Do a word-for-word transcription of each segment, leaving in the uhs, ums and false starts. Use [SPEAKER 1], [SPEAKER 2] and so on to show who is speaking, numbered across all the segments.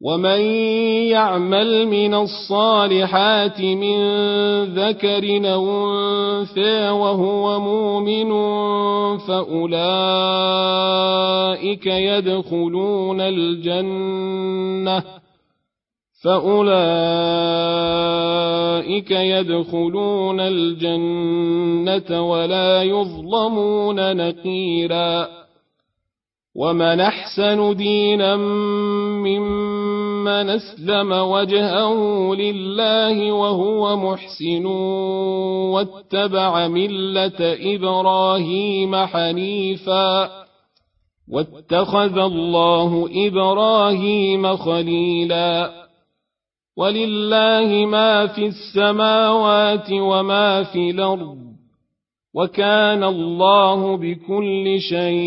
[SPEAKER 1] ومن يعمل من الصالحات من ذكر أو أنثى وهو مؤمن فأولئك يدخلون الجنة فأولئك يدخلون الجنة ولا يظلمون نقيرا ومن أحسن دينا ممن أسلم وجهه لله وهو محسن واتبع ملة إبراهيم حنيفا واتخذ الله إبراهيم خليلا ولله ما في السماوات وما في الأرض وكان الله بكل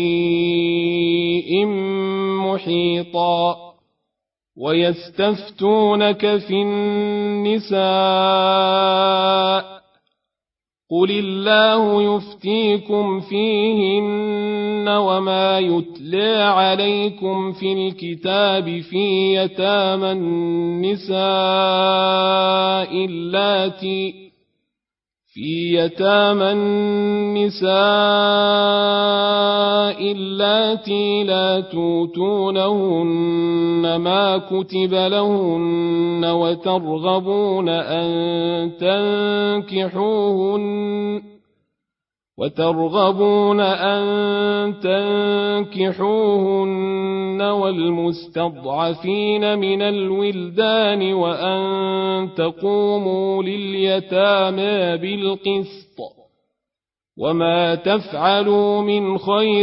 [SPEAKER 1] شيء محيطا ويستفتونك في النساء قل الله يفتيكم فيهن وما يتلى عليكم في الكتاب في يتامى النساء اللاتي في يتامى النساء اللاتي لا توتونهن ما كتب لهن وترغبون أن تنكحوهن وترغبون أن تنكحوهن والمستضعفين من الولدان وأن تقوموا لليتامى بالقسط وما تفعلوا من خير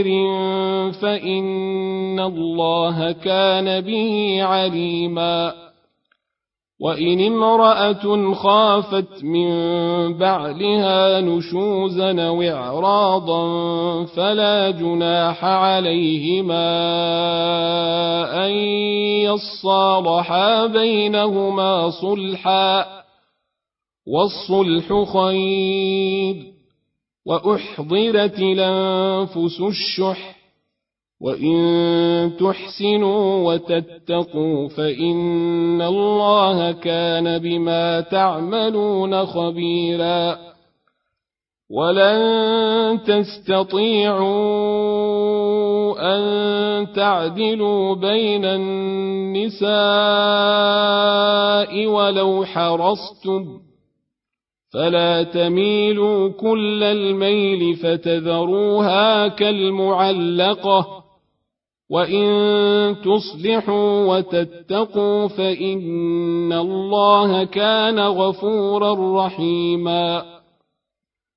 [SPEAKER 1] فإن الله كان به عليما وإن امرأة خافت من بعلها نشوزا أو إعراضا فلا جناح عليهما أن يصالحا بينهما صلحا والصلح خير وأحضرت الأنفس الشح وإن تحسنوا وتتقوا فإن الله كان بما تعملون خبيرا ولن تستطيعوا أن تعدلوا بين النساء ولو حرصتم فلا تميلوا كل الميل فتذروها كالمعلقة وإن تصلحوا وتتقوا فإن الله كان غفورا رحيما